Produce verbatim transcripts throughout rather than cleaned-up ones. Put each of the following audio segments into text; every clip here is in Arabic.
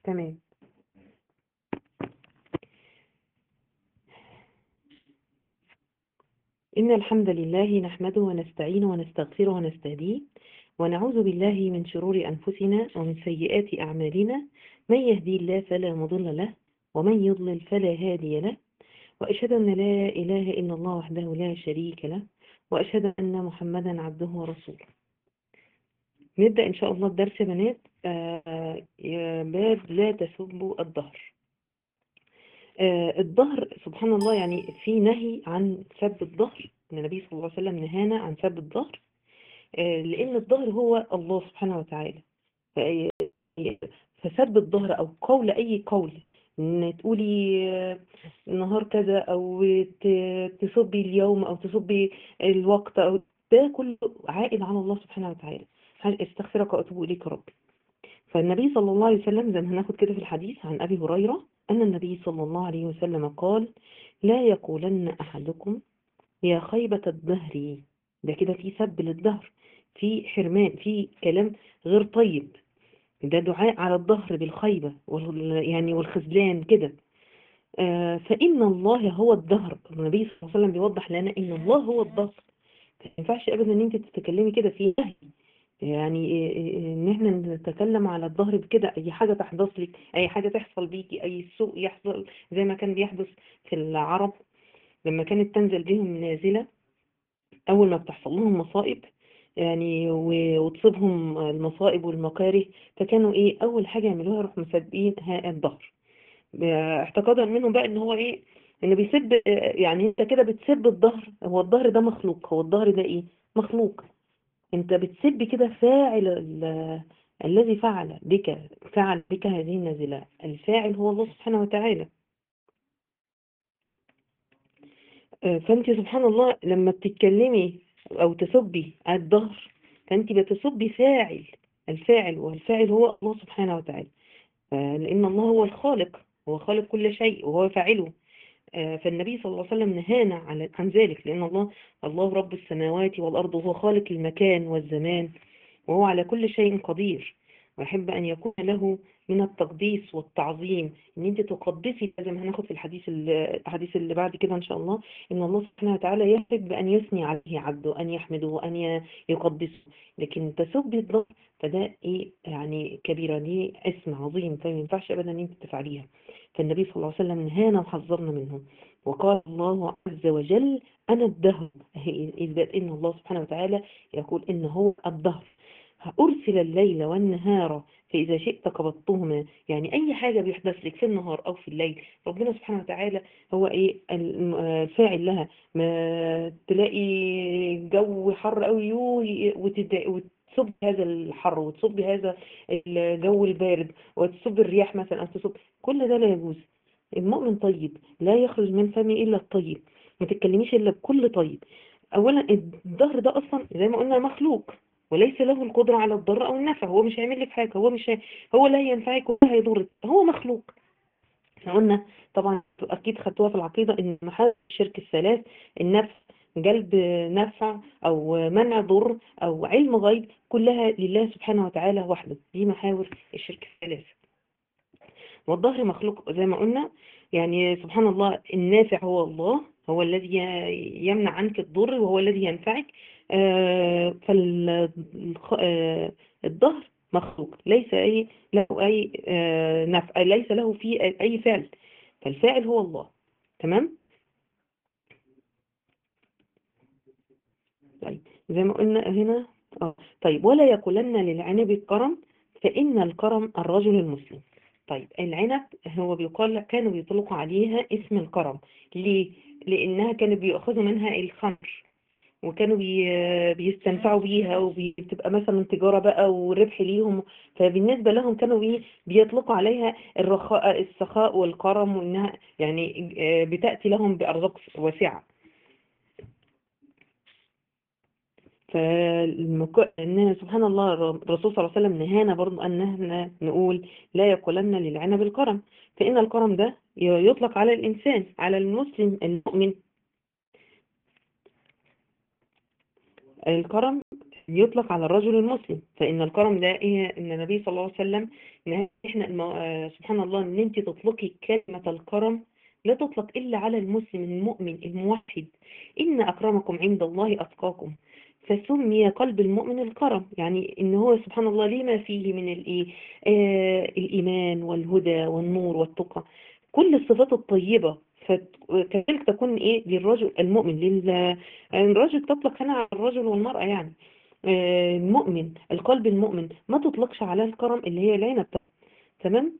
تمام. إن الحمد لله نحمده ونستعينه ونستغفره ونستهديه ونعوذ بالله من شرور أنفسنا ومن سيئات أعمالنا. من يهدي الله فلا مضل له ومن يضلل فلا هادي له، وأشهد أن لا إله إلا الله وحده لا شريك له، وأشهد أن محمدا عبده ورسوله. نبدأ إن شاء الله الدرس يا بنات. آه يا باب لا تسبوا الظهر. آه الظهر سبحان الله، يعني في نهي عن سب الظهر. النبي صلى الله عليه وسلم نهانا عن سب الظهر، آه لأن الظهر هو الله سبحانه وتعالى. ف- فسب الظهر أو قول أي قول، إن تقولي آه، النهار كذا، أو ت- تصبي اليوم أو تصبي الوقت، أو ده كله عائد على الله سبحانه وتعالى. هل استغفرك وأتوب إليك ربي. فالنبي صلى الله عليه وسلم زي ما هناخد كده في الحديث عن أبي هريرة أن النبي صلى الله عليه وسلم قال: لا يقولن أحدكم يا خيبة الدهر. ده كده في سب للدهر، في حرمان، في كلام غير طيب. ده دعاء على الظهر بالخيبة وال يعني والخذلان كده. آه فإن الله هو الدهر. النبي صلى الله عليه وسلم بيوضح لنا إن الله هو الدهر. ما ينفعش أبدا إن أنت تتكلمي كده في نهي، يعني إيه- إيه- ان احنا نتكلم على الظهر بكده. اي حاجة تحدث لك، اي حاجة تحصل بيكي، اي سوء يحصل زي ما كان بيحدث في العرب لما كانت تنزل بهم نازلة. اول ما بتحصل لهم مصائب يعني و- وتصيبهم المصائب والمكاره، فكانوا ايه اول حاجة يعملوها؟ يروحوا مسبين ها- الظهر، اعتقادا منهم بقى ان هو ايه، ان بيسب. يعني انت كده بتسب الظهر. هو الظهر ده مخلوق، هو الظهر ده ايه؟ مخلوق. انت بتسب كده فاعل ال- الذي فعل بك فعل بك هذه النازلة. الفاعل هو الله سبحانه وتعالى. آه، فانت سبحان الله لما بتتكلمي او تسبي الظهر، فانت بتسبي فاعل. الفاعل والفاعل هو الله سبحانه وتعالى. آه، لان الله هو الخالق، هو خالق كل شيء وهو فاعله. آه، فالنبي صلى الله عليه وسلم نهانا عن عن ذلك، لأن الله الله رب السماوات والأرض، وهو خالق المكان والزمان، وهو على كل شيء قدير. ويحب أن يكون له من التقديس والتعظيم، إن أنت تقدسي زي ما هناخد في الحديث ال- الحديث اللي بعد كده إن شاء الله. إن الله سبحانه وتعالى يحب أن يثني عليه عبده، أن يحمده وأن ي- يقدسه. لكن تسبي الضغط، فده إيه يعني؟ كبيرة، دي اسم عظيم، فما ينفعش أبدا أن أنت تفعليها. فالنبي صلى الله عليه وسلم نهانا وحذرنا منهم. وقال الله عز وجل: أنا الدهر. هي إثبات إن الله سبحانه وتعالى يقول إن هو الدهر. أرسل الليل والنهار فإذا شئت قبضتهما. يعني أي حاجة بيحدث لك في النهار أو في الليل، ربنا سبحانه وتعالى هو إيه الم- الفاعل لها. ما تلاقي جو حر قوي وتصب هذا الحر، وتصب هذا الجو البارد، وتصب الرياح مثلا، أو تصب، كل ده لا يجوز. المؤمن طيب، لا يخرج من فمه إلا الطيب. ما تتكلميش إلا بكل طيب. أولا الظهر ده أصلا زي ما قلنا مخلوق، وليس له القدرة على الضر أو النفع. هو مش هيعمل لك حاجة، هو مش هي... هو لا ينفعك ولا هيضرك، هو مخلوق. احنا قلنا طبعا، أكيد خدتوها في العقيدة، إن محل الشرك الثلاث: النفس، جلب نفع أو منع ضر أو علم غيب، كلها لله سبحانه وتعالى وحده. دي محاور الشرك الثلاث. والظهر مخلوق زي ما قلنا. يعني سبحان الله، النافع هو الله، هو الذي يمنع عنك الضر وهو الذي ينفعك. فالظهر مخلوق، ليس أي له أي آه، نفع، ليس له فيه أي فعل. فالفاعل هو الله. تمام. طيب زي ما قلنا هنا. اه طيب: ولا يقولن للعنب الكرم، فإن الكرم الرجل المسلم. طيب العنب هو بيقال، كانوا بيطلقوا عليها اسم الكرم. ليه؟ لأنها كانوا بيأخذوا منها الخمر، وكانوا بي بيستنفعوا بيها، وبتبقى مثلا تجارة بقى وربح ليهم. فبالنسبة لهم كانوا بي بيطلقوا عليها الرخاء، السخاء والكرم، وإنها يعني آه، بتأتي لهم بأرزاق واسعة. فالمك... إن سبحان الله الرسول صلى الله عليه وسلم نهانا برضو أن احنا نقول: لا يقولن للعنب الكرم، فإن الكرم ده يطلق على الإنسان، على المسلم المؤمن. الكرم يطلق على الرجل المسلم. فإن الكرم ده إيه؟ إن النبي صلى الله عليه وسلم إن إحنا المو... آه، سبحان الله إن أنت تطلقي كلمة الكرم لا تطلق إلا على المسلم المؤمن الموحد. إن أكرمكم عند الله أتقاكم. فسمي قلب المؤمن الكرم، يعني إن هو سبحان الله لما فيه من الإيه آه الإيمان والهدى والنور والتقى، كل الصفات الطيبة. فكذلك تكون إيه للرجل المؤمن لل... الرجل تطلق هنا على الرجل والمرأة يعني. آه، المؤمن القلب المؤمن ما تطلقش على الكرم اللي هي العين بتاعته. تمام.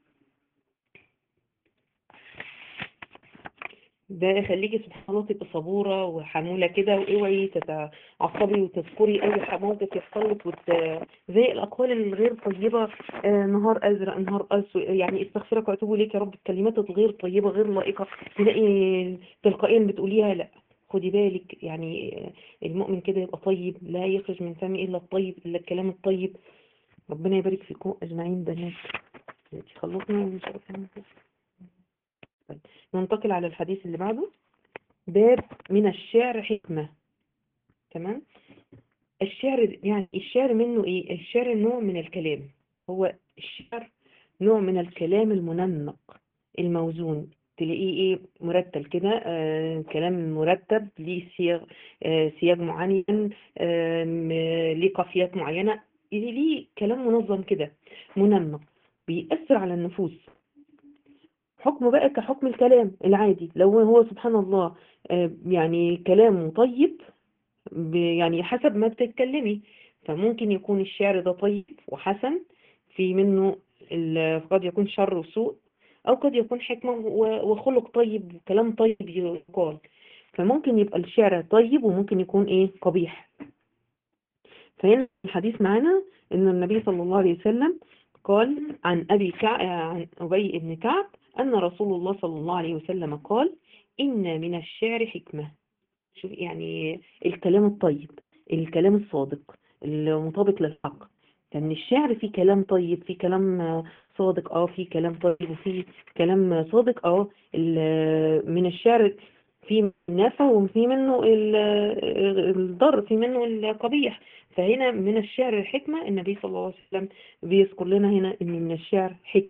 ده خليكي سبحان الله تبقي صبورة وحمولة كده، واوعي تتعصبي وتذكري اي ح- موقف يحصل لك وت... زي الاقوال الغير طيبة. آه نهار ازرق نهار اسود، يعني استغفرك واتوب اليك يا رب، الكلمات الغير طيبة غير لائقة تلاقي تلقائيا بتقوليها. لا، خدي بالك يعني. آه، المؤمن كده يبقى طيب، لا يخرج من فمه الا الطيب، الا الكلام الطيب. ربنا يبارك فيكم اجمعين بنات. خلصنا مش عارفة. طيب، ننتقل على الحديث اللي بعده. باب من الشعر حكمة. تمام. الشعر يعني الشعر منه ايه؟ الشعر نوع من الكلام. هو الشعر نوع من الكلام المنمق الموزون. تلاقيه ايه؟ مرتب كده، آه كلام مرتب ليه سياق، آه سياق معين، آه م- ليه قافيات معينة، ليه كلام منظم كده منمق بيأثر على النفوس. حكمه بقى كحكم الكلام العادي، لو هو سبحان الله آه يعني كلامه طيب، ب- يعني حسب ما بتتكلمي. فممكن يكون الشعر ده طيب وحسن، في منه ال- قد يكون شر وسوء، أو قد يكون حكمة و- وخلق طيب وكلام طيب يقال. فممكن يبقى الشعر طيب وممكن يكون إيه قبيح. فهنا الحديث معنا أن النبي صلى الله عليه وسلم قال عن أبي كعب، عن أبي بن كعب، أن رسول الله صلى الله عليه وسلم قال: إن من الشعر حكمة. شوف يعني الكلام الطيب، الكلام الصادق المطابق للحق. يعني الشعر فيه كلام طيب، فيه كلام آه، صادق، اه فيه كلام طيب وفيه كلام صادق. اه ال- من الشعر في النفع وفي منه ال- الضر، في منه القبيح. فهنا من الشعر الحكمة، النبي صلى الله عليه وسلم بيذكر لنا هنا ان من الشعر حكمة،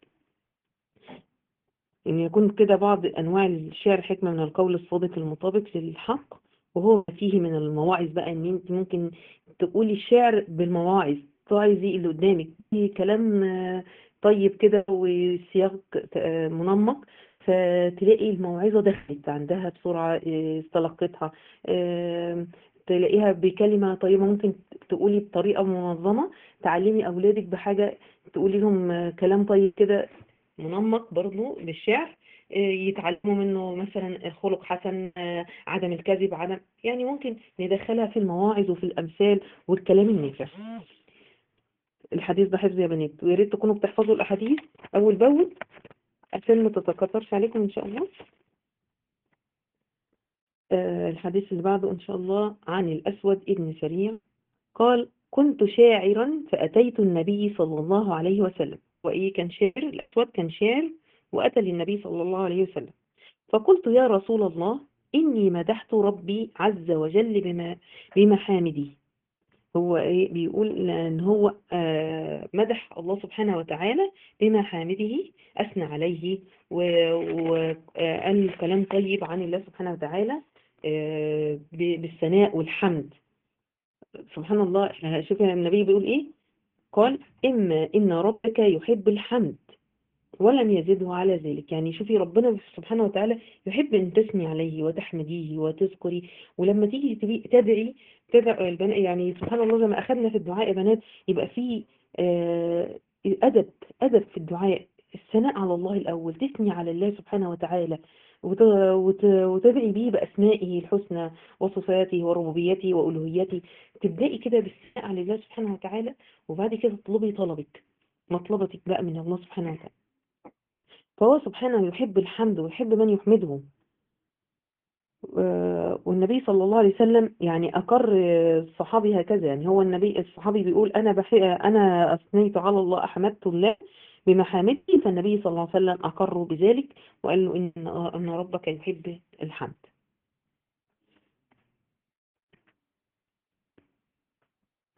إن يكون كده بعض أنواع الشعر حكمة من القول الصادق المطابق للحق. وهو فيه من المواعظ بقى، إن أنت ممكن تقولي الشعر بالمواعظ، توعظي اللي قدامك فيه كلام آه، طيب كده وسياق آه، منمق، فتلاقي الموعظة دخلت عندها بسرعة، آه، استلقتها. آه، تلاقيها بكلمة طيبة، ممكن تقولي بطريقة منظمة تعلمي أولادك بحاجة، تقولي لهم آه، كلام طيب كده منمق برضو للشعر، آه، يتعلموا منه مثلا خلق حسن، آه، عدم الكذب، عدم يعني ممكن ندخلها في المواعظ وفي الأمثال والكلام النافع. الحديث ده حفظ يا بنات، ويا ريت تكونوا بتحفظوا الأحاديث أول بأول عشان ما تتكاثرش عليكم إن شاء الله. آه، الحديث اللي بعده إن شاء الله عن الأسود ابن سريع قال: كنت شاعرا فأتيت النبي صلى الله عليه وسلم. وإيه كان شاعر؟ الأسود كان شاعر وأتى للنبي صلى الله عليه وسلم. فقلت: يا رسول الله، إني مدحت ربي عز وجل بما بمحامده. هو إيه بيقول؟ إن هو آه، مدح الله سبحانه وتعالى بمحامده، أثنى عليه وقال كلام طيب عن الله سبحانه وتعالى، آه، ب- بالثناء والحمد. سبحان الله. إحنا شوف النبي بيقول إيه؟ قال: إما إن ربك يحب الحمد ولم يزده على ذلك. يعني شوفي ربنا سبحانه وتعالى يحب ان تثني عليه وتحمديه وتذكري. ولما تيجي تبي- تدعي تدعي البنات، يعني سبحان الله زي ما اخذنا في الدعاء يا بنات، يبقى في آه، ادب ادب في الدعاء. الثناء على الله الاول، تثني على الله سبحانه وتعالى، وت- وت- وتدعي به باسمائه الحسنى وصفاته وربوبيته والوهيته. تبداي كده بالثناء على الله سبحانه وتعالى، وبعد كده تطلبي طلبك، مطلبتك بقى من الله سبحانه وتعالى. فهو سبحانه يحب الحمد ويحب من يحمده. آه، والنبي صلى الله عليه وسلم يعني أقر آه، الصحابي هكذا. يعني هو النبي الصحابي بيقول: أنا بح... أنا أثنيت على الله، أحمدت الله بمحامده. فالنبي صلى الله عليه وسلم أقر بذلك وقال له: إن إن ربك يحب الحمد.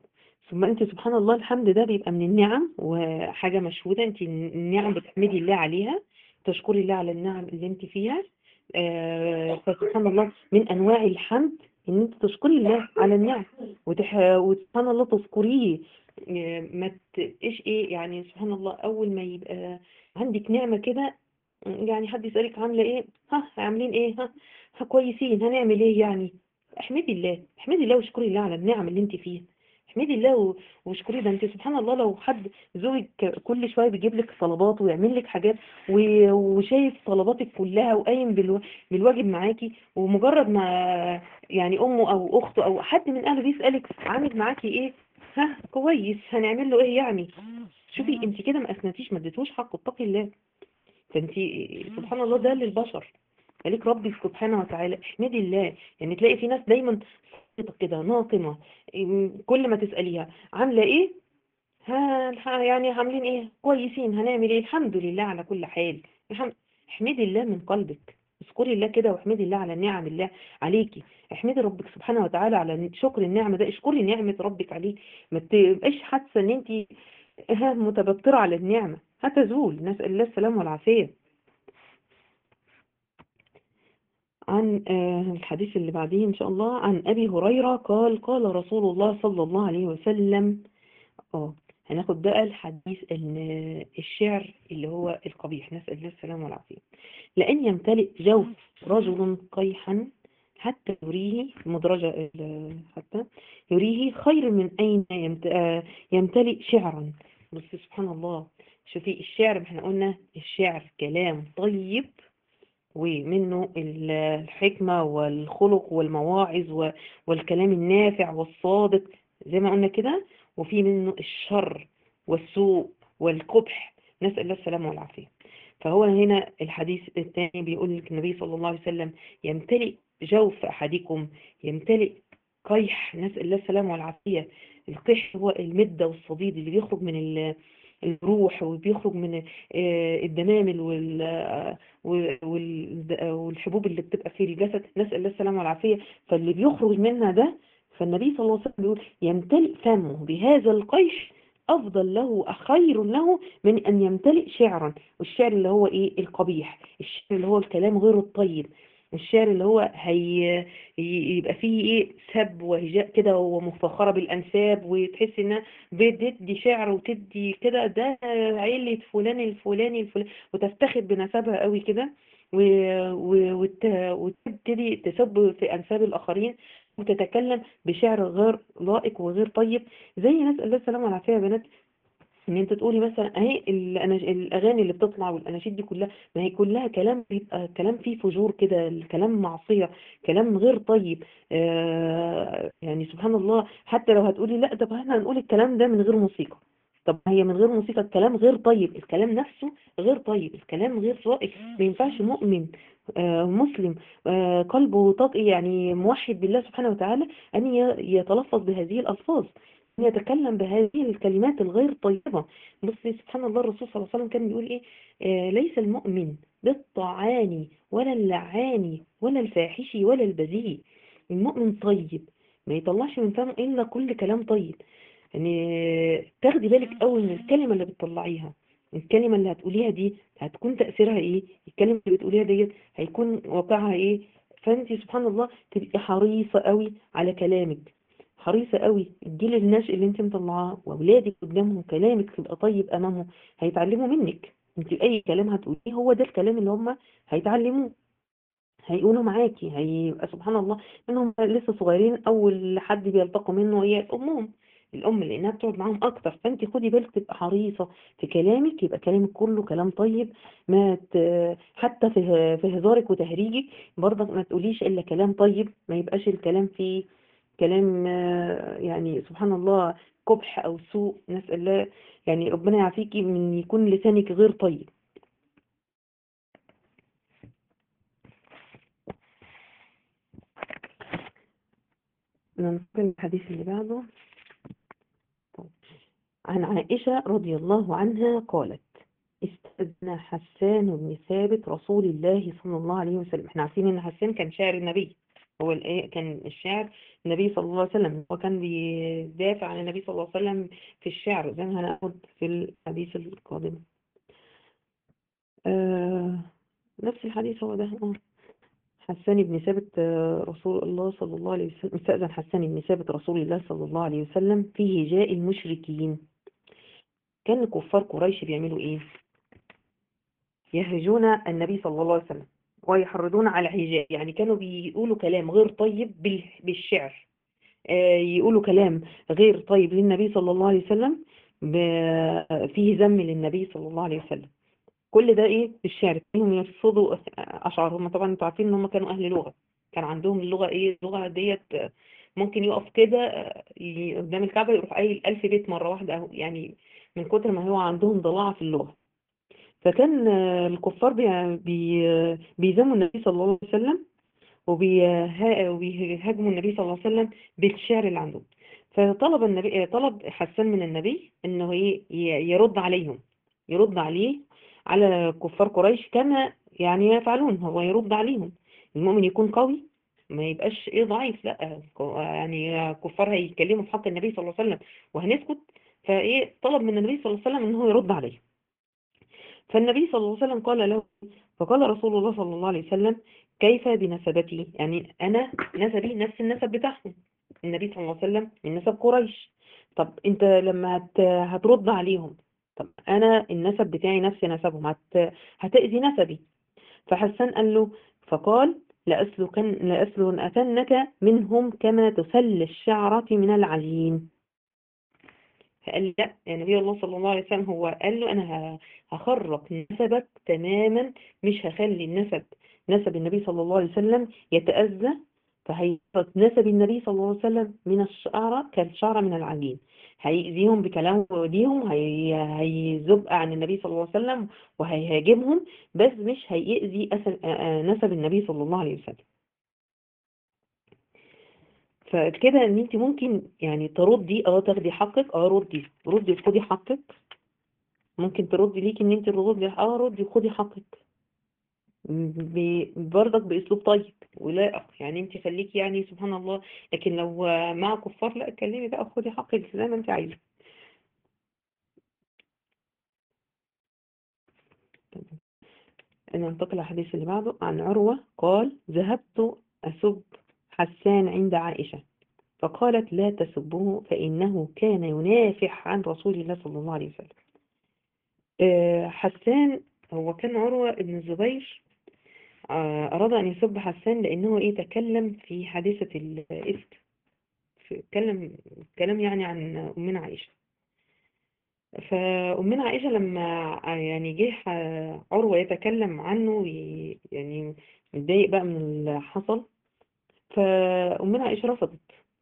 ثم انت سبحان الله الحمد ده بيبقى من النعم وحاجة مشهودة، انت النعم بتحمدي الله عليها، تشكري الله على النعم اللي انت فيها. آه، فسبحان الله من انواع الحمد ان انت تشكري الله على النعم، وتح... وسبحان الله تذكريه. آه، ما تبقيش ايه يعني، سبحان الله اول ما يبقى عندك نعمة كده، يعني حد يسألك عاملة ايه، ها عاملين ايه، ها, ها كويسين، هنعمل ايه يعني. احمدي الله، احمدي الله واشكري الله على النعم اللي انت فيها. احمدي الله و- واشكري. ده انت سبحان الله لو حد زوجك كل شويه بيجيب لك طلبات ويعمل لك حاجات و- وشايف طلباتك كلها وقايم بالو- بالواجب معاكي، ومجرد ما يعني امه او اخته او حد من اهله بيسالك عامل معاكي ايه، ها كويس، هنعمل له ايه يعني. شوفي انت كده ما اثنتيش، ما اديتوش حقه، اتقي الله. فانت سبحان الله ده للبشر، خليك ربي سبحانه وتعالى، احمدي الله. يعني تلاقي في ناس دايما صامتة كده ناقمة، إم، كل ما تسأليها عاملة ايه، ها ها، يعني عاملين ايه، كويسين، هنعمل ايه، الحمد لله على كل حال. الحمد. احمدي الله من قلبك، اذكري الله كده واحمدي الله على نعم الله عليكي. احمدي ربك سبحانه وتعالى على شكر النعمة ده، اشكري نعمة ربك عليك. ما تبقاش حاسة ان انت ها متبطرة على النعمة، هتزول، نسأل الله السلامة والعافية. عن آه، الحديث اللي بعديه إن شاء الله، عن أبي هريرة قال قال رسول الله صلى الله عليه وسلم. اه هناخد بقى الحديث ال- الشعر اللي هو القبيح، نسأل الله السلامة والعافية. لأن يمتلئ جوف رجل قيحا حتى يريه مدرجة ال- حتى يريه خير من أين يمت- آه، يمتلئ شعرا. بس سبحان الله، شوفي الشعر، احنا قلنا الشعر كلام طيب، ومنه ال- الحكمة والخلق والمواعظ و- والكلام النافع والصادق زي ما قلنا كده، وفي منه الشر والسوء والقبح، نسأل الله السلامة والعافية. فهو هنا الحديث الثاني بيقول لك النبي صلى الله عليه وسلم يمتلئ جوف أحدكم، يمتلئ قيح، نسأل الله السلامة والعافية. القيح هو المدة والصديد اللي بيخرج من ال- الروح، وبيخرج من آه، الدمامل وال وال- والحبوب اللي بتبقى في الجسد، نسأل الله السلامة والعافية. فاللي بيخرج منها ده، فالنبي صلى الله عليه وسلم بيقول يمتلئ فمه بهذا القيش أفضل له، خير له من أن يمتلئ شعرا. والشعر اللي هو إيه، القبيح، الشعر اللي هو الكلام غير الطيب، الشعر اللي هو هي ي- يبقى فيه ايه، سب وهجاء كده ومفخرة بالأنساب، وتحس انها بتدي شعر وتدي كده، ده عيلة فلان الفلاني الفلاني، وتفتخر بنسبها قوي كده، و- و- وت- وتبتدي تسب في أنساب الآخرين، وتتكلم بشعر غير لائق وغير طيب. زي نسأل الله السلامة والعافية يا بنات، ان انت تقولي مثلا اهي الأناش- الاغاني اللي بتطلع والاناشيد دي كلها، ما هي كلها كلام بيبقى كلام فيه فجور كده، الكلام معصيه، كلام غير طيب. آه يعني سبحان الله، حتى لو هتقولي لا طب احنا هنقول الكلام ده من غير موسيقى، طب هي من غير موسيقى الكلام غير طيب، الكلام نفسه غير طيب، الكلام غير صائب. ما ينفعش مؤمن آه مسلم آه قلبه تقي يعني موحد بالله سبحانه وتعالى ان ي- يتلفظ بهذه الالفاظ، يتكلم بهذه الكلمات الغير طيبة. بصي سبحان الله، الرسول صلى الله عليه وسلم كان بيقول ايه، آه ليس المؤمن بالطعان ولا اللعان ولا الفاحش ولا البذيء. المؤمن طيب، ما يطلعش من فمه الا كل كلام طيب. يعني تاخدي بالك قوي من الكلمة اللي بتطلعيها، الكلمة اللي هتقوليها دي هتكون تأثيرها ايه، الكلمة اللي بتقوليها ديت هيكون واقعها ايه. فانت سبحان الله تبقي حريصة قوي على كلامك، حريصة قوي تجيل الناس اللي انت مطلعاه واولادك قدامهم كلامك يبقى طيب امامهم، هيتعلموا منك. انت اي كلام هتقوليه هو ده الكلام اللي هم هيتعلموه، هيقولوا معاكي، هيبقى سبحان الله منهم لسه صغيرين، اول حد بيلتقوا منه هي امهم، الام لانها بتقعد معاهم اكتر. فانت خدي بالك تبقى حريصه في كلامك، يبقى كلامك كله كلام طيب. ما ت... حتى في في هزارك وتهريجك برضك ما تقوليش الا كلام طيب، ما يبقاش الكلام فيه كلام آه، يعني سبحان الله قبح او سوء، نسال الله يعني ربنا يعافيكي من يكون لسانك غير طيب. ننتقل للحديث اللي بعده. عن عائشة رضي الله عنها قالت استأذن حسان بن ثابت رسول الله صلى الله عليه وسلم. احنا عارفين ان حسان كان شاعر النبي، هو الايه كان الشعر النبي صلى الله عليه وسلم، هو كان بيدافع عن النبي صلى الله عليه وسلم في الشعر زي ما هناخد في الحديث القادم. آه نفس الحديث هو ده. اه حسان بن ثابت، آه، رسول الله صلى الله عليه وسلم استأذن حسان بن ثابت رسول الله صلى الله عليه وسلم في هجاء المشركين. كان كفار قريش بيعملوا ايه؟ يهجون النبي صلى الله عليه وسلم ويحرضون على الهجاء، يعني كانوا بيقولوا كلام غير طيب بال- بالشعر. آه، يقولوا كلام غير طيب للنبي صلى الله عليه وسلم، ب- فيه ذم للنبي صلى الله عليه وسلم. كل ده ايه بالشعر، كانوا يرصدوا اشعار. هم طبعا انتوا عارفين ان هم كانوا اهل لغه، كان عندهم اللغه ايه، اللغه ديت آه، ممكن يقف كده آه، ي- قدام الكعبه يروح قايل ألف بيت مره واحده اهو، يعني من كتر ما هو عندهم ضلاعه في اللغه. فكان آه، الكفار بي- بي- بيذموا النبي صلى الله عليه وسلم، وبيه- وبيهاجموا النبي صلى الله عليه وسلم بالشعر اللي عندهم. فطلب النبي طلب حسان من النبي انه ي- ي- يرد عليهم، يرد عليه على كفار قريش كما يعني يفعلون، هو يرد عليهم. المؤمن يكون قوي، ما يبقاش ايه ضعيف، لا ك- يعني كفار هيكلموا في حق النبي صلى الله عليه وسلم وهنسكت. فايه طلب من النبي صلى الله عليه وسلم انه يرد عليه. فالنبي صلى الله عليه وسلم قال له، فقال رسول الله صلى الله عليه وسلم: كيف بنسبتي؟ يعني أنا نسبي نفس النسب بتاعهم، النبي صلى الله عليه وسلم من نسب قريش. طب أنت لما هت... هترد عليهم، طب أنا النسب بتاعي نفس نسبهم، هت... هتأذي نسبي. فحسان قال له، فقال: لأسلكن لأسلكنك منهم كما تسل الشعرة من العجين. فقال لا، يعني نبي الله صلى الله عليه وسلم هو قال له انا ه- هخرق نسبك تماما، مش هخلي النسب نسب النبي صلى الله عليه وسلم يتأذى. فهيخرق نسب النبي صلى الله عليه وسلم من الشعرة كالشعرة من العجين، هيأذيهم بكلامه وديهم، هي... هيزبق عن النبي صلى الله عليه وسلم وهيهاجمهم، بس مش هيأذي أسل... آه، آه، نسب النبي صلى الله عليه وسلم. فكده ان انت ممكن يعني تردي، اه تاخدي حقك، اه ردي ردي وخدي حقك. ممكن تردي ليكي ان انت ردي، اه ردي وخدي حقك، ب- برضك باسلوب طيب ولا يعني انت خليكي يعني سبحان الله. لكن لو مع كفار لا، اتكلمي بقى وخدي حقك زي ما انت عايزه. ننتقل للحديث اللي بعده. عن عروة قال: ذهبت أسب حسان عند عائشة، فقالت: لا تسبه فإنه كان ينافح عن رسول الله صلى الله عليه وسلم. آه، حسان هو كان عروة بن الزبير، آه، أراد أن يسب حسان لأنه إيه تكلم في حادثة الإفك، في- اتكلم كلام يعني عن أمنا عائشة. فأمنا عائشة لما ع- يعني جه ح- عروة يتكلم عنه وي- يعني متضايق بقى من اللي حصل، فأمنا عائشة رفضت،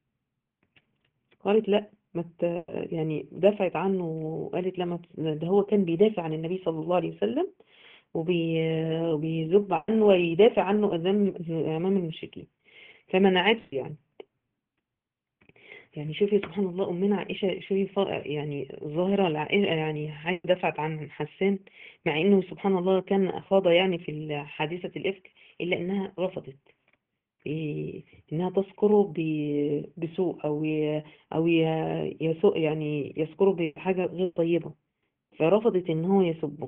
قالت لا ما ت- يعني دافعت عنه وقالت لا، ما ت- ده هو كان بيدافع عن النبي صلى الله عليه وسلم، وبي- وبيذب عنه ويدافع عنه أمام أمام المشركين، فمنعته يعني. يعني شوفي سبحان الله، أمنا عائشة شوفي ف- يعني ظاهرة الع- يعني حاجة دفعت عن حسان، مع إنه سبحان الله كان خاض يعني في حادثة الإفك، إلا إنها رفضت إيه، إنها تذكره ب- بسوء أو ي- أو ي- يسوء، يعني يذكره بحاجة غير طيبة، فرفضت إن هو يسبه.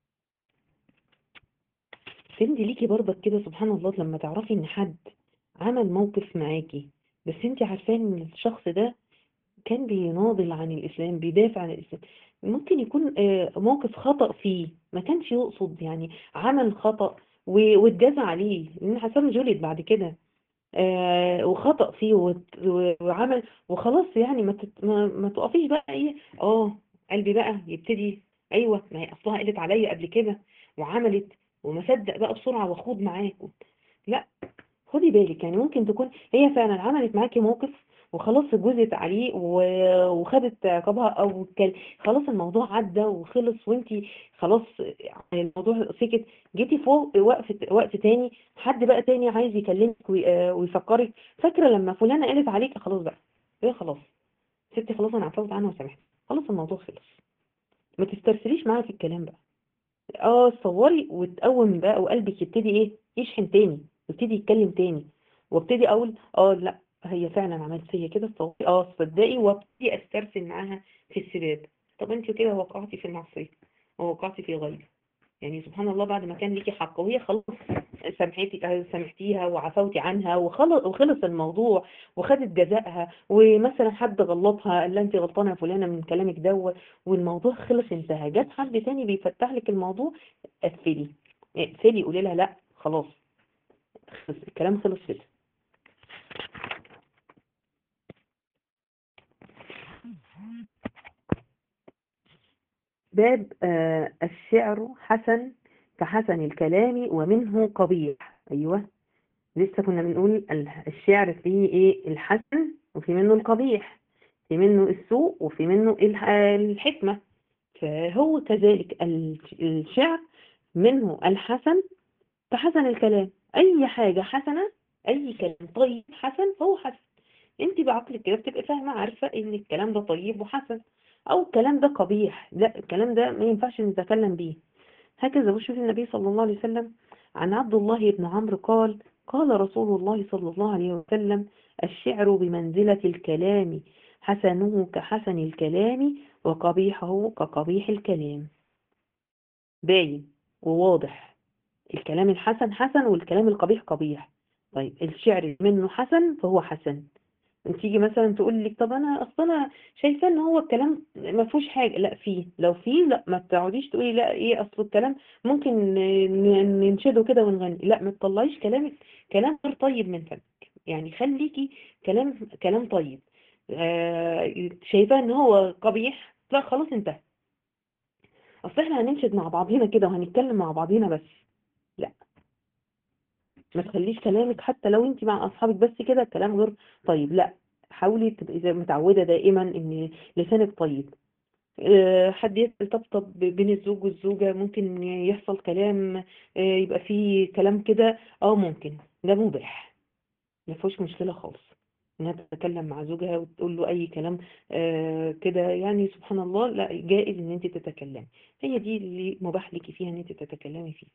فانت ليكي برضك كده سبحان الله لما تعرفي إن حد عمل موقف معاكي، بس انت عارفاه إن الشخص ده كان بيناضل عن الإسلام، بيدافع عن الإسلام، ممكن يكون آه، موقف خطأ فيه، ما كانش يقصد، يعني عمل خطأ و- واتجازى عليه، لأن حسن جلد بعد كده، آه، وخطأ فيه وت- و- وعمل وخلاص، يعني ما تت- ما ما تقفيش بقى ايه، اه قلبي بقى يبتدي، ايوه ما هي اصلها قلت عليا قبل كده وعملت، وما صدق بقى بسرعة واخوض معاكم. لا، خدي بالك، يعني ممكن تكون هي فعلا عملت معاكي موقف وخلاص اتجوزت عليه و- وخدت عقابها، او كان خلاص الموضوع عدى وخلص وانتي خلاص الموضوع سكت. جيتي فوق وقت وقت تاني، حد بقى تاني عايز يكلمك وي- آه ويفكرك، فاكره لما فلانه قالت عليك، خلاص بقى ايه، خلاص ستي، خلاص انا عفوت عنها وسامحت، خلاص الموضوع خلص، ما تسترسليش معايا في الكلام بقى. اه تصوري وتقوم بقى وقلبك يبتدي ايه، يشحن تاني، يبتدي يتكلم تاني، وابتدي اقول اه لا هي فعلا عملت فيا كده، تصوري اه تصدقي، وابتدي استرسل معاها في السباب. طب انت كده وقعتي في المعصيه ووقعتي في غيبه. يعني سبحان الله، بعد ما كان ليكي حق وهي خلاص سامحتي سامحتيها وعفوتي عنها وخلص وخلص الموضوع وخدت جزائها، ومثلا حد غلطها قال لها انت غلطانه يا فلانه من كلامك دوت، والموضوع خلص انتهى، جت حد تاني بيفتح لك الموضوع، قفلي اقفلي قولي لها لا خلاص، خلص الكلام، خلص كده. باب آه الشعر حسن كحسن الكلام ومنه قبيح. ايوه، لسه كنا بنقول ال- الشعر فيه ايه؟ الحسن وفي منه القبيح، في منه السوء وفي منه الح- الحكمة. فهو كذلك ال- الشعر منه الحسن كحسن الكلام. اي حاجة حسنة، اي كلام طيب حسن فهو حسن. انت بعقلك كده بتبقى فاهمة عارفة ان الكلام ده طيب وحسن، او الكلام ده قبيح، لا الكلام ده ما ينفعش نتكلم بيه. هكذا وشوف النبي صلى الله عليه وسلم عن عبد الله بن عمرو قال: قال رسول الله صلى الله عليه وسلم: الشعر بمنزلة الكلام، حسنه كحسن الكلام وقبيحه كقبيح الكلام. باين وواضح، الكلام الحسن حسن والكلام القبيح قبيح. طيب الشعر منه حسن فهو حسن، تيجي مثلا تقول لك طب انا اصل انا شايفه ان هو الكلام ما فيهوش حاجه، لا فيه، لو فيه لا ما تقعديش تقولي لا ايه اصل الكلام ممكن ن- ننشده كده ونغني، لا ما تطلعيش كلامك كلام غير طيب من فمك. يعني خليكي كلام كلام طيب. آه شايفاه ان هو قبيح، لا خلاص انتهى. اصل احنا هننشد مع بعضينا كده وهنتكلم مع بعضينا بس، لا ما تخليش كلامك حتى لو انت مع اصحابك بس كده كلام غير طيب، لا حاولي تبقي زي متعوده دائما ان لسانك طيب. آه، حد يطبطب بين الزوج والزوجه ممكن يحصل كلام، آه، يبقى فيه كلام كده، اه ممكن، ده مباح، ما فيهوش مشكله خالص انها تتكلم مع زوجها وتقول له اي كلام آه كده، يعني سبحان الله، لا جائز ان انت تتكلمي، هي دي اللي مباح لك فيها ان انت تتكلمي فيها.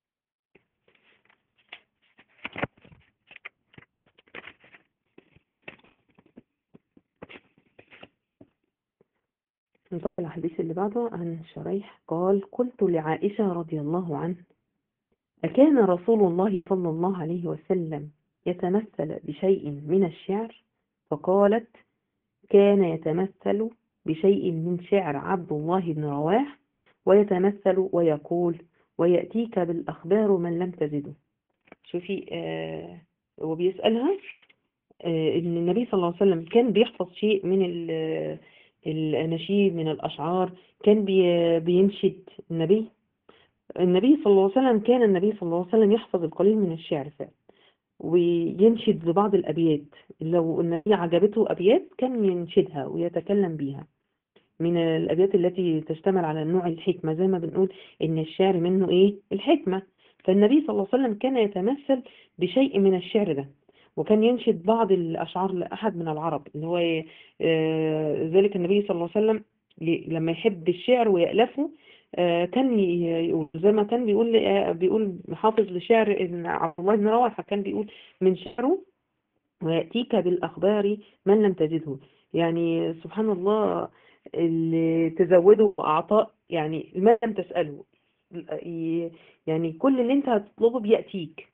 ننتقل الحديث اللي بعده عن شريح قال: قلت لعائشة رضي الله عنها: أكان رسول الله صلى الله عليه وسلم يتمثل بشيء من الشعر؟ فقالت: كان يتمثل بشيء من شعر عبد الله بن رواح، ويتمثل ويقول: ويأتيك بالأخبار من لم تزده. شوفي آه وبيسألها آه إن النبي صلى الله عليه وسلم كان بيحفظ شيء من ال- الأناشيد من الأشعار، كان بي- بينشد النبي. النبي صلى الله عليه وسلم كان النبي صلى الله عليه وسلم يحفظ القليل من الشعر فعلا، وينشد لبعض الأبيات، لو النبي عجبته أبيات كان ينشدها ويتكلم بيها، من الأبيات التي تشتمل على النوع الحكمة، زي ما بنقول إن الشعر منه إيه؟ الحكمة. فالنبي صلى الله عليه وسلم كان يتمثل بشيء من الشعر ده، وكان ينشد بعض الأشعار لأحد من العرب، اللي هو آه، ذلك النبي صلى الله عليه وسلم ي- لما يحب الشعر ويألفه، آه، كان ي- يقول زي ما كان بيقول آه، بيقول حافظ لشعر إن عبد الله بن رواحة، كان بيقول من شعره: ويأتيك بالأخبار من لم تجده. يعني سبحان الله، اللي تزوده عطاء يعني ما لم تسأله، ي- يعني كل اللي انت هتطلبه بيأتيك.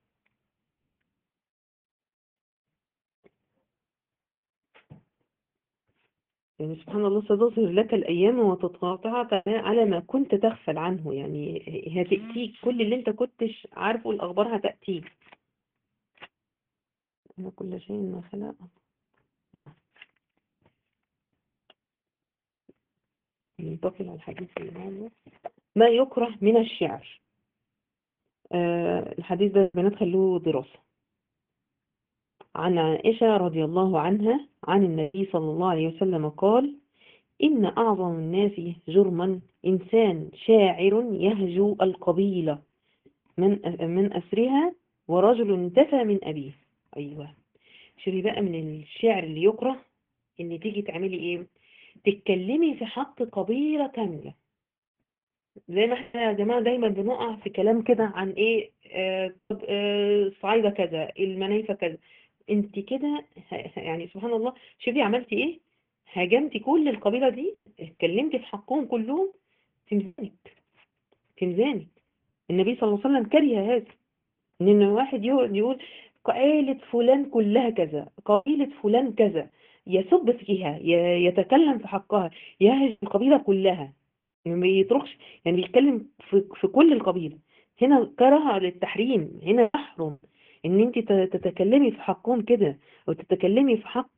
يعني سبحان الله، ستظهر لك الأيام وتتقاطعك على ما كنت تغفل عنه، يعني هتأتيك كل اللي انت كنتش عارفه، الأخبار هتأتيك. أنا كل شيء ما خلق. ننتقل على الحديث اللي بعده: ما يكره من الشعر. آه الحديث ده بنات خلوه دراسة. عن عائشة رضي الله عنها عن النبي صلى الله عليه وسلم قال: إن أعظم الناس جرما إنسان شاعر يهجو القبيلة من من أسرها، ورجل انتفى من أبيه. أيوة، شوفي بقى من الشعر اللي يكره إن تيجي تعملي إيه؟ تتكلمي في حق قبيلة كاملة، زي ما احنا يا جماعة دايما بنقع في كلام كده عن ايه، آه طب آه الصعايدة كذا، المنايفة كذا. انت كده ه- يعني سبحان الله، شوفي عملتي ايه، هاجمتي كل القبيلة دي، اتكلمتي في حقهم كلهم. تمزانك، تمزانك. النبي صلى الله عليه وسلم كره هذا، ان واحد يقعد يقول عائلة فلان كلها كذا، قبيلة فلان كذا، يسب فيها، ي- يتكلم في حقها، يهج القبيلة كلها، يعني ما يتركش، يعني بيتكلم في, في كل القبيلة. هنا كره للتحريم، هنا يحرم ان انت ت- تتكلمي في حقهم كده، او تتكلمي في حق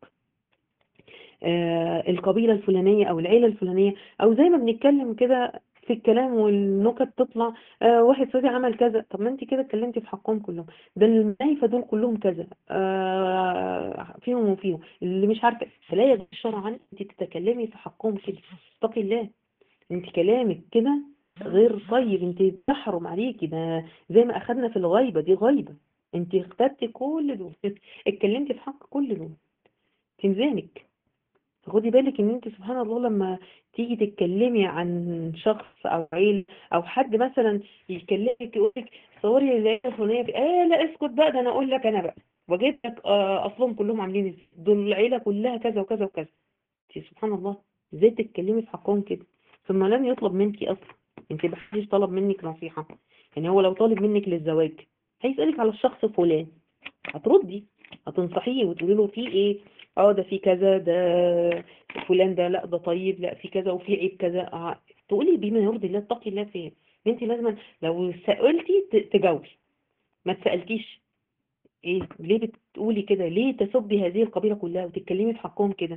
آه، القبيلة الفلانية أو العيلة الفلانية، أو زي ما بنتكلم كده في الكلام والنكت تطلع، آه، واحد صديق عمل كذا، طب ما انت كده اتكلمتي في حقهم كلهم، ده المنايفة دول كلهم كذا، آه، فيهم وفيهم اللي مش عارفة، فلا يجوز شرعا انت تتكلمي في حقهم كده. اتقي الله، انت كلامك كده غير طيب، انت تحرم عليكي ده، زي ما اخدنا في الغيبة، دي غيبة، انت اخترتي كل دول اتكلمتي في حق كل دول، تنزانك. خدي بالك ان انت سبحان الله لما تيجي تتكلمي عن شخص او عيل، او حد مثلا يكلمك يقول لك صوري العيله الفلانيه في- اه لا اسكت بقى، ده انا اقول لك انا بقى وجيت لك، آه اصلهم كلهم عاملين ازاي، دول العيله كلها كذا وكذا وكذا. انت سبحان الله ازاي تتكلمي في حقهم كده؟ ثم لم يطلب منك اصلا، انت محدش طلب منك نصيحه. يعني هو لو طالب منك للزواج هيسالك على الشخص فلان، هتردي، هتنصحيه وتقولي له في ايه، اه ده في كذا، ده فلان ده لا ده طيب، لا في كذا وفي عيب كذا، اه تقولي بما يرضي الله، اتقي الله فين. انت لازم لو سألتي ت- تجاوبي، ما تسألتيش ايه ليه بتقولي كده، ليه تسبي هذه القبيلة كلها وتتكلمي في حقهم كده.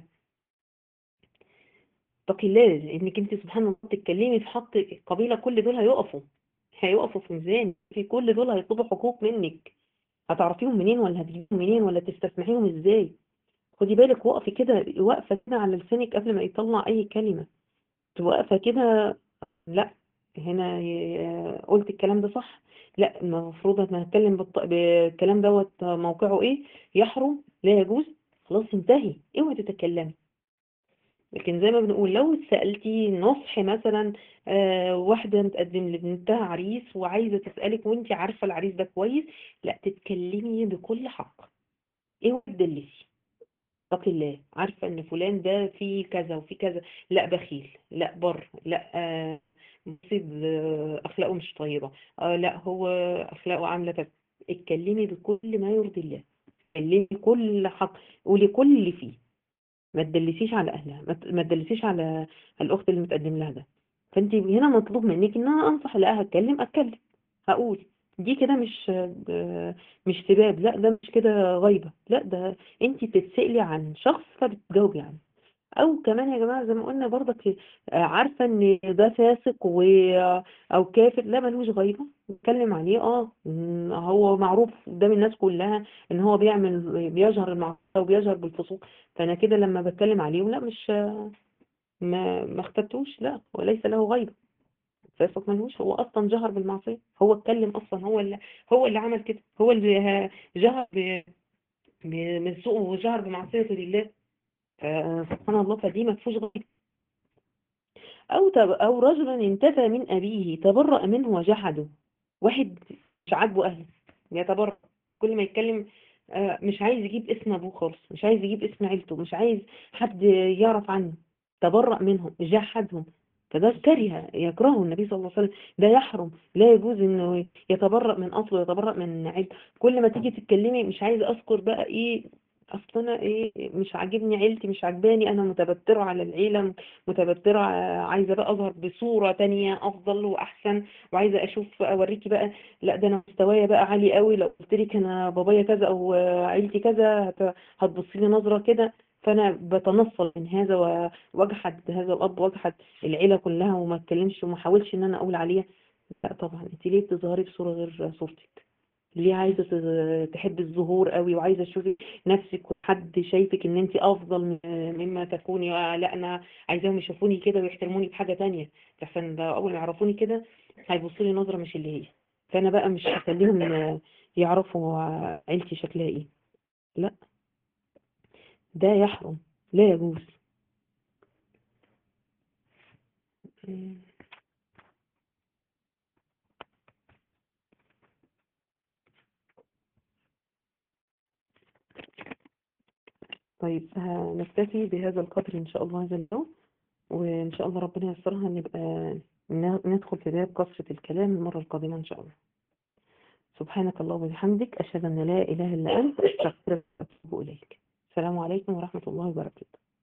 اتقي الله انك انت سبحان الله تتكلمي في حق القبيلة، كل دول هيقفوا، هيقفوا في ميزان، في كل دول هيطلبوا حقوق منك، هتعرفيهم منين ولا هتجيبيهم منين ولا تستسمحيهم ازاي. خدي بالك، وقفي كده واقفة كده على لسانك قبل ما يطلع أي كلمة، تبقى واقفة كده، لا هنا ي- قلت الكلام ده صح، لا المفروض أنا هتكلم بالط- بالكلام دوت موقعه إيه، يحرم لا يجوز، خلاص انتهي، اوعي تتكلمي. لكن زي ما بنقول لو سألتي نصح مثلا، آه واحدة متقدم لبنتها عريس وعايزة تسألك وانت عارفة العريس ده كويس، لا تتكلمي بكل حق، اوعي تدلسي. اتقي الله، عارفة ان فلان ده فيه كذا وفيه كذا، لا بخيل، لا بر، لا آه، مصيب، آه، اخلاقه مش طيبة، آه لا هو اخلاقه عاملة كذا. اتكلمي بكل ما يرضي الله، اتكلمي كل حق، قولي كل اللي فيه، ما تدلسيش على اهلها، ما ت- ما تدلسيش على الاخت اللي متقدم لها ده. فانت هنا مطلوب منك ان انا انصح، لا هتكلم اتكلم، هقول، دي كده مش ب- مش سباب، لا ده مش كده غيبة، لا ده انت بتتسألي عن شخص فبتجاوبي عنه. او كمان يا جماعه زي ما قلنا برضك، آه، عارفه ان ده فاسق و او كافر، لا ملوش غيبه نتكلم عليه، اه م، هو معروف قدام الناس كلها ان هو بيعمل، بيجهر المعصيه وبيجهر بالفسوق، فانا كده لما بتكلم عليه لا مش، ما ما اخترتوش، لا وليس له غيبه، فاسق ملوش، هو اصلا جهر بالمعصيه، هو اتكلم اصلا، هو اللي هو اللي عمل كده، هو اللي ه- جهر ب- ب- من سوء وجهر بمعصيه لله. فسبحان الله، فدي ما فيهوش غيبه. أو تب أو رجلا انتفى من أبيه تبرأ منه وجحده، واحد مش عاجبه أهله يتبرأ، كل ما يتكلم آه، مش عايز يجيب اسم أبوه خالص، مش عايز يجيب اسم عيلته، مش عايز حد يعرف عنه، تبرأ منهم جحدهم، فده كره يكرهه النبي صلى الله عليه وسلم، ده يحرم، لا يجوز انه يتبرأ من اصله، يتبرأ من عيلته. كل ما تيجي تتكلمي مش عايز اذكر بقى ايه، اصل انا ايه مش عاجبني عيلتي، مش عاجباني، انا متبترة على العيلة، متبترة، عايزة بقى أظهر بصورة تانية أفضل وأحسن، وعايزة أشوف أوريكي بقى، لا ده أنا مستوايا بقى عالي قوي، لو قلت لك أنا بابايا كذا أو عيلتي كذا هت- هتبصي لي نظرة كده، فأنا بتنصل من هذا و- وأجحد هذا الأب وأجحد العيلة كلها، وما أتكلمش وما أحاولش إن أنا أقول عليها. لا طبعا، أنت ليه بتظهري بصورة غير صورتك؟ ليه عايزة ت- تحبي الظهور قوي وعايزة تشوفي نفسك وحد شايفك ان انت افضل م- مما تكوني، آه، لا انا عايزاهم يشوفوني كده ويحترموني بحاجة تانية، لحسن ده اول ما يعرفوني كده هيبصوا لي نظرة مش اللي هي، فانا بقى مش هخليهم آه، يعرفوا آه، عيلتي شكلها ايه، لا ده يحرم، لا يجوز. مم. طيب هنكتفي بهذا القدر إن شاء الله هذا اليوم، وإن شاء الله ربنا ييسرها نبقى ن- ندخل في باب كثرة الكلام المرة القادمة إن شاء الله. سبحانك اللهم وبحمدك، أشهد أن لا إله إلا أنت، أستغفرك وأتوب إليك. السلام عليكم ورحمة الله وبركاته.